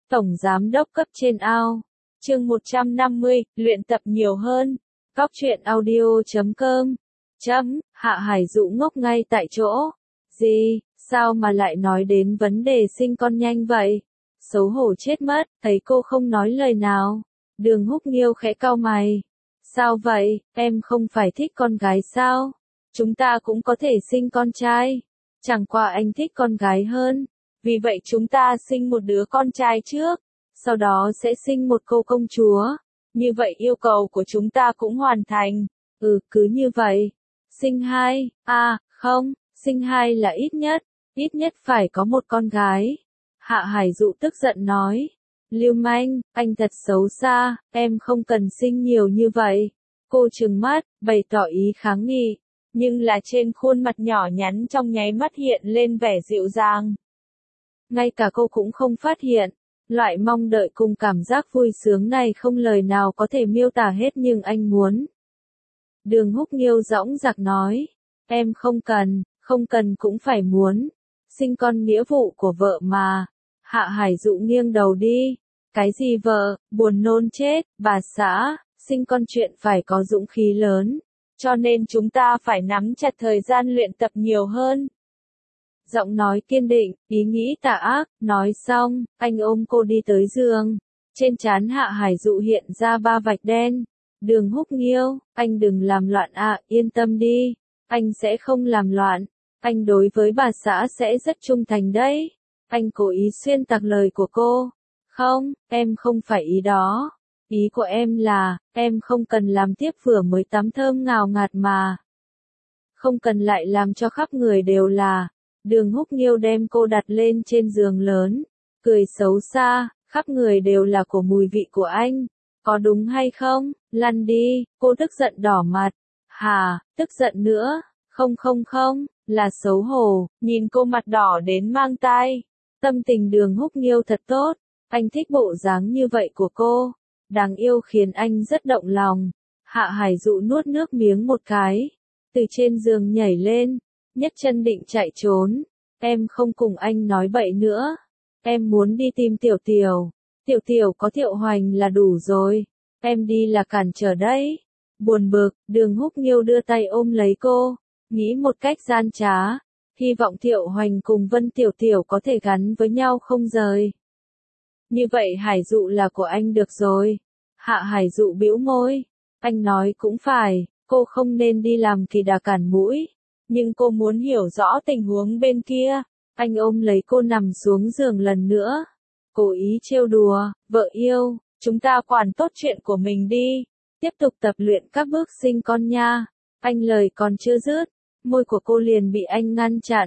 Tổng Giám đốc cấp trên ao. Chương 150, luyện tập nhiều hơn. Cóc truyện audio.com. Hạ Hải Dụ ngốc ngay tại chỗ. Gì, sao mà lại nói đến vấn đề sinh con nhanh vậy? Xấu hổ chết mất, thấy cô không nói lời nào. Đường Húc Nghiêu khẽ cau mày. Sao vậy, em không phải thích con gái sao? Chúng ta cũng có thể sinh con trai. Chẳng qua anh thích con gái hơn. Vì vậy chúng ta sinh một đứa con trai trước. Sau đó sẽ sinh một cô công chúa. Như vậy yêu cầu của chúng ta cũng hoàn thành. Cứ như vậy. Sinh hai, không, sinh hai là ít nhất phải có một con gái. Hạ Hải Dụ tức giận nói. Lưu manh, anh thật xấu xa, em không cần sinh nhiều như vậy. Cô trừng mắt, bày tỏ ý kháng nghị. Nhưng là trên khuôn mặt nhỏ nhắn trong nháy mắt hiện lên vẻ dịu dàng. Ngay cả cô cũng không phát hiện. Loại mong đợi cùng cảm giác vui sướng này không lời nào có thể miêu tả hết nhưng anh muốn. Đường Húc Nghiêu dõng dạc nói. Em không cần cũng phải muốn. Sinh con nghĩa vụ của vợ mà. Hạ Hải Dụ nghiêng đầu đi. Cái gì vợ, buồn nôn chết, bà xã, sinh con chuyện phải có dũng khí lớn. Cho nên chúng ta phải nắm chặt thời gian luyện tập nhiều hơn. Giọng nói kiên định, ý nghĩ tà ác, nói xong, anh ôm cô đi tới giường. Trên trán Hạ Hải Dụ hiện ra 3 vạch đen. Đường Húc Nghiêu, anh đừng làm loạn yên tâm đi. Anh sẽ không làm loạn. Anh đối với bà xã sẽ rất trung thành đấy. Anh cố ý xuyên tạc lời của cô. Không, em không phải ý đó. Ý của em là, em không cần làm tiếp vừa mới tắm thơm ngào ngạt mà. Không cần lại làm cho khắp người đều là. Đường Húc Nghiêu đem cô đặt lên trên giường lớn. Cười xấu xa, khắp người đều là của mùi vị của anh. Có đúng hay không? Lăn đi, cô tức giận đỏ mặt. Hà, tức giận nữa. Không, là xấu hổ. Nhìn cô mặt đỏ đến mang tai. Tâm tình Đường Húc Nghiêu thật tốt. Anh thích bộ dáng như vậy của cô. Đáng yêu khiến anh rất động lòng. Hạ Hải Dụ nuốt nước miếng một cái. Từ trên giường nhảy lên. Nhấc chân định chạy trốn. Em không cùng anh nói bậy nữa. Em muốn đi tìm Tiểu Tiểu. Tiểu Tiểu có Thiệu Hoành là đủ rồi. Em đi là cản trở đấy. Buồn bực, Đường Húc Nghiêu đưa tay ôm lấy cô. Nghĩ một cách gian trá. Hy vọng Thiệu Hoành cùng Vân Tiểu Tiểu có thể gắn với nhau không rời. Như vậy Hải Dụ là của anh được rồi. Hạ Hải Dụ bĩu môi. Anh nói cũng phải, cô không nên đi làm kỳ đà cản mũi. Nhưng cô muốn hiểu rõ tình huống bên kia. Anh ôm lấy cô nằm xuống giường lần nữa. Cố ý trêu đùa, vợ yêu, chúng ta quản tốt chuyện của mình đi. Tiếp tục tập luyện các bước sinh con nha. Anh lời còn chưa dứt, môi của cô liền bị anh ngăn chặn.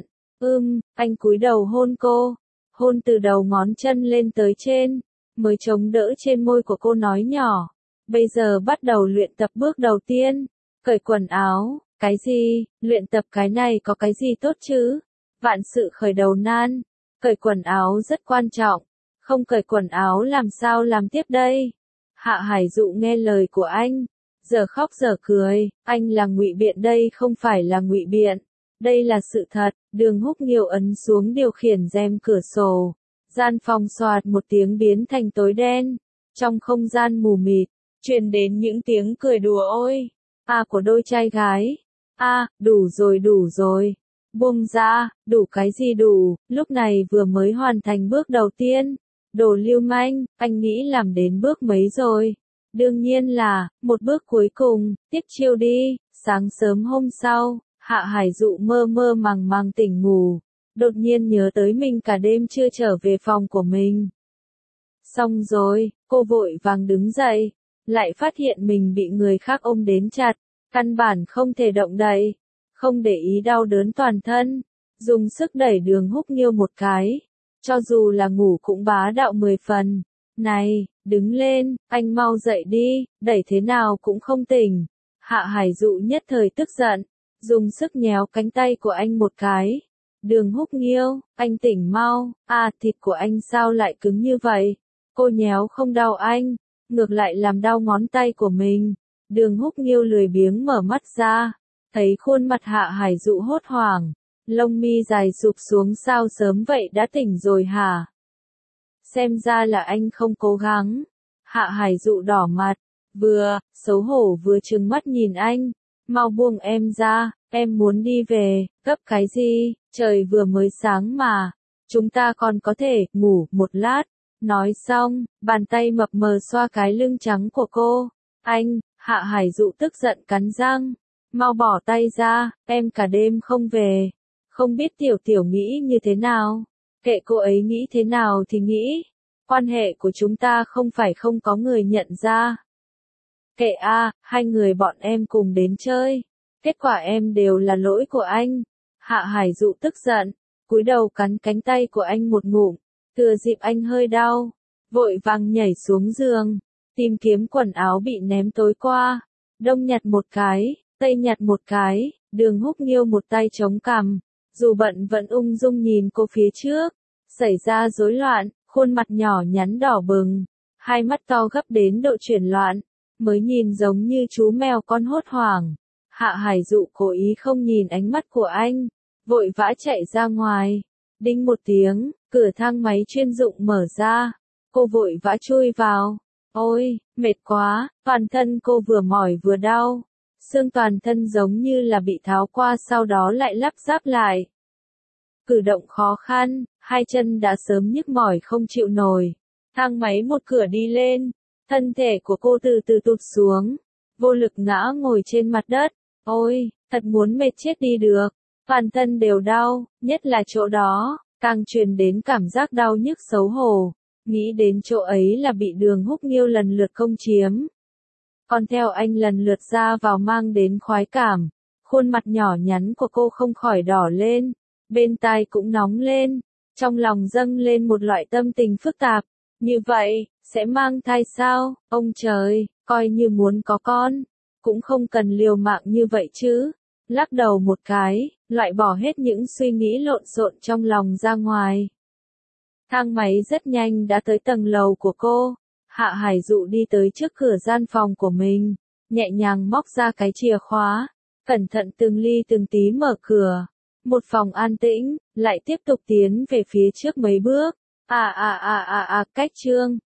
Anh cúi đầu hôn cô. Hôn từ đầu ngón chân lên tới trên. Mới chống đỡ trên môi của cô nói nhỏ. Bây giờ bắt đầu luyện tập bước đầu tiên. Cởi quần áo. Cái gì, luyện tập cái này có cái gì tốt chứ? Vạn sự khởi đầu nan. Cởi quần áo rất quan trọng. Không cởi quần áo làm sao làm tiếp đây? Hạ Hải Dụ nghe lời của anh. Giờ khóc giờ cười. Anh là ngụy biện đây không phải là ngụy biện. Đây là sự thật. Đường Húc Nghiêu ấn xuống điều khiển rèm cửa sổ. Gian phòng xoạt một tiếng biến thành tối đen. Trong không gian mù mịt, truyền đến những tiếng cười đùa ôi. Của đôi trai gái. Đủ rồi. Buông ra, đủ cái gì đủ, lúc này vừa mới hoàn thành bước đầu tiên. Đồ lưu manh, anh nghĩ làm đến bước mấy rồi. Đương nhiên là, một bước cuối cùng, tiếp chiêu đi. Sáng sớm hôm sau, Hạ Hải Dụ mơ mơ màng màng tỉnh ngủ. Đột nhiên nhớ tới mình cả đêm chưa trở về phòng của mình. Xong rồi, cô vội vàng đứng dậy. Lại phát hiện mình bị người khác ôm đến chặt. Căn bản không thể động đậy. Không để ý đau đớn toàn thân. Dùng sức đẩy Đường Húc Nghiêu một cái. Cho dù là ngủ cũng bá đạo 10 phần. Này, đứng lên, anh mau dậy đi, đẩy thế nào cũng không tỉnh. Hạ Hải Dụ nhất thời tức giận. Dùng sức nhéo cánh tay của anh một cái. Đường Húc Nghiêu, anh tỉnh mau. Thịt của anh sao lại cứng như vậy? Cô nhéo không đau anh. Ngược lại làm đau ngón tay của mình. Đường Húc Nghiêu lười biếng mở mắt ra. Thấy khuôn mặt Hạ Hải Dụ hốt hoảng. Lông mi dài sụp xuống sao sớm vậy đã tỉnh rồi hả? xem ra là anh không cố gắng. Hạ Hải Dụ đỏ mặt, vừa, xấu hổ vừa trừng mắt nhìn anh. Mau buông em ra, em muốn đi về, gấp cái gì, trời vừa mới sáng mà. Chúng ta còn có thể ngủ một lát. Nói xong, bàn tay mập mờ xoa cái lưng trắng của cô. Anh, Hạ Hải Dụ tức giận cắn răng. Mau bỏ tay ra, em cả đêm không về. Không biết tiểu tiểu nghĩ như thế nào. Kệ cô ấy nghĩ thế nào thì nghĩ. Quan hệ của chúng ta không phải không có người nhận ra. Kệ hai người bọn em cùng đến chơi. Kết quả em đều là lỗi của anh. Hạ Hải Dụ tức giận, cúi đầu cắn cánh tay của anh một ngụm. Thừa dịp anh hơi đau, vội vàng nhảy xuống giường, tìm kiếm quần áo bị ném tối qua. Đông nhặt một cái, tây nhặt một cái, Đường Húc Nghiêu một tay chống cằm, dù bận vẫn ung dung nhìn cô phía trước. Xảy ra rối loạn, khuôn mặt nhỏ nhắn đỏ bừng, hai mắt to gấp đến độ chuyển loạn, mới nhìn giống như chú mèo con hốt hoảng. Hạ Hải Dụ cố ý không nhìn ánh mắt của anh, vội vã chạy ra ngoài. Đinh một tiếng, cửa thang máy chuyên dụng mở ra. Cô vội vã chui vào. Ôi, mệt quá, toàn thân cô vừa mỏi vừa đau. Xương toàn thân giống như là bị tháo qua sau đó lại lắp ráp lại. Cử động khó khăn, hai chân đã sớm nhức mỏi không chịu nổi. Thang máy một cửa đi lên, thân thể của cô từ từ tụt xuống, vô lực ngã ngồi trên mặt đất. Ôi, thật muốn mệt chết đi được. Toàn thân đều đau, nhất là chỗ đó, càng truyền đến cảm giác đau nhức xấu hổ. Nghĩ đến chỗ ấy là bị Đường Húc Nghiêu lần lượt công chiếm. Còn theo anh lần lượt ra vào mang đến khoái cảm. Khuôn mặt nhỏ nhắn của cô không khỏi đỏ lên, bên tai cũng nóng lên, trong lòng dâng lên một loại tâm tình phức tạp. Như vậy, sẽ mang thai sao? Ông trời, coi như muốn có con, cũng không cần liều mạng như vậy chứ. Lắc đầu một cái, loại bỏ hết những suy nghĩ lộn xộn trong lòng ra ngoài. Thang máy rất nhanh đã tới tầng lầu của cô. Hạ Hải Dụ đi tới trước cửa gian phòng của mình, nhẹ nhàng móc ra cái chìa khóa, cẩn thận từng ly từng tí mở cửa. Một phòng an tĩnh, lại tiếp tục tiến về phía trước mấy bước. Cách chương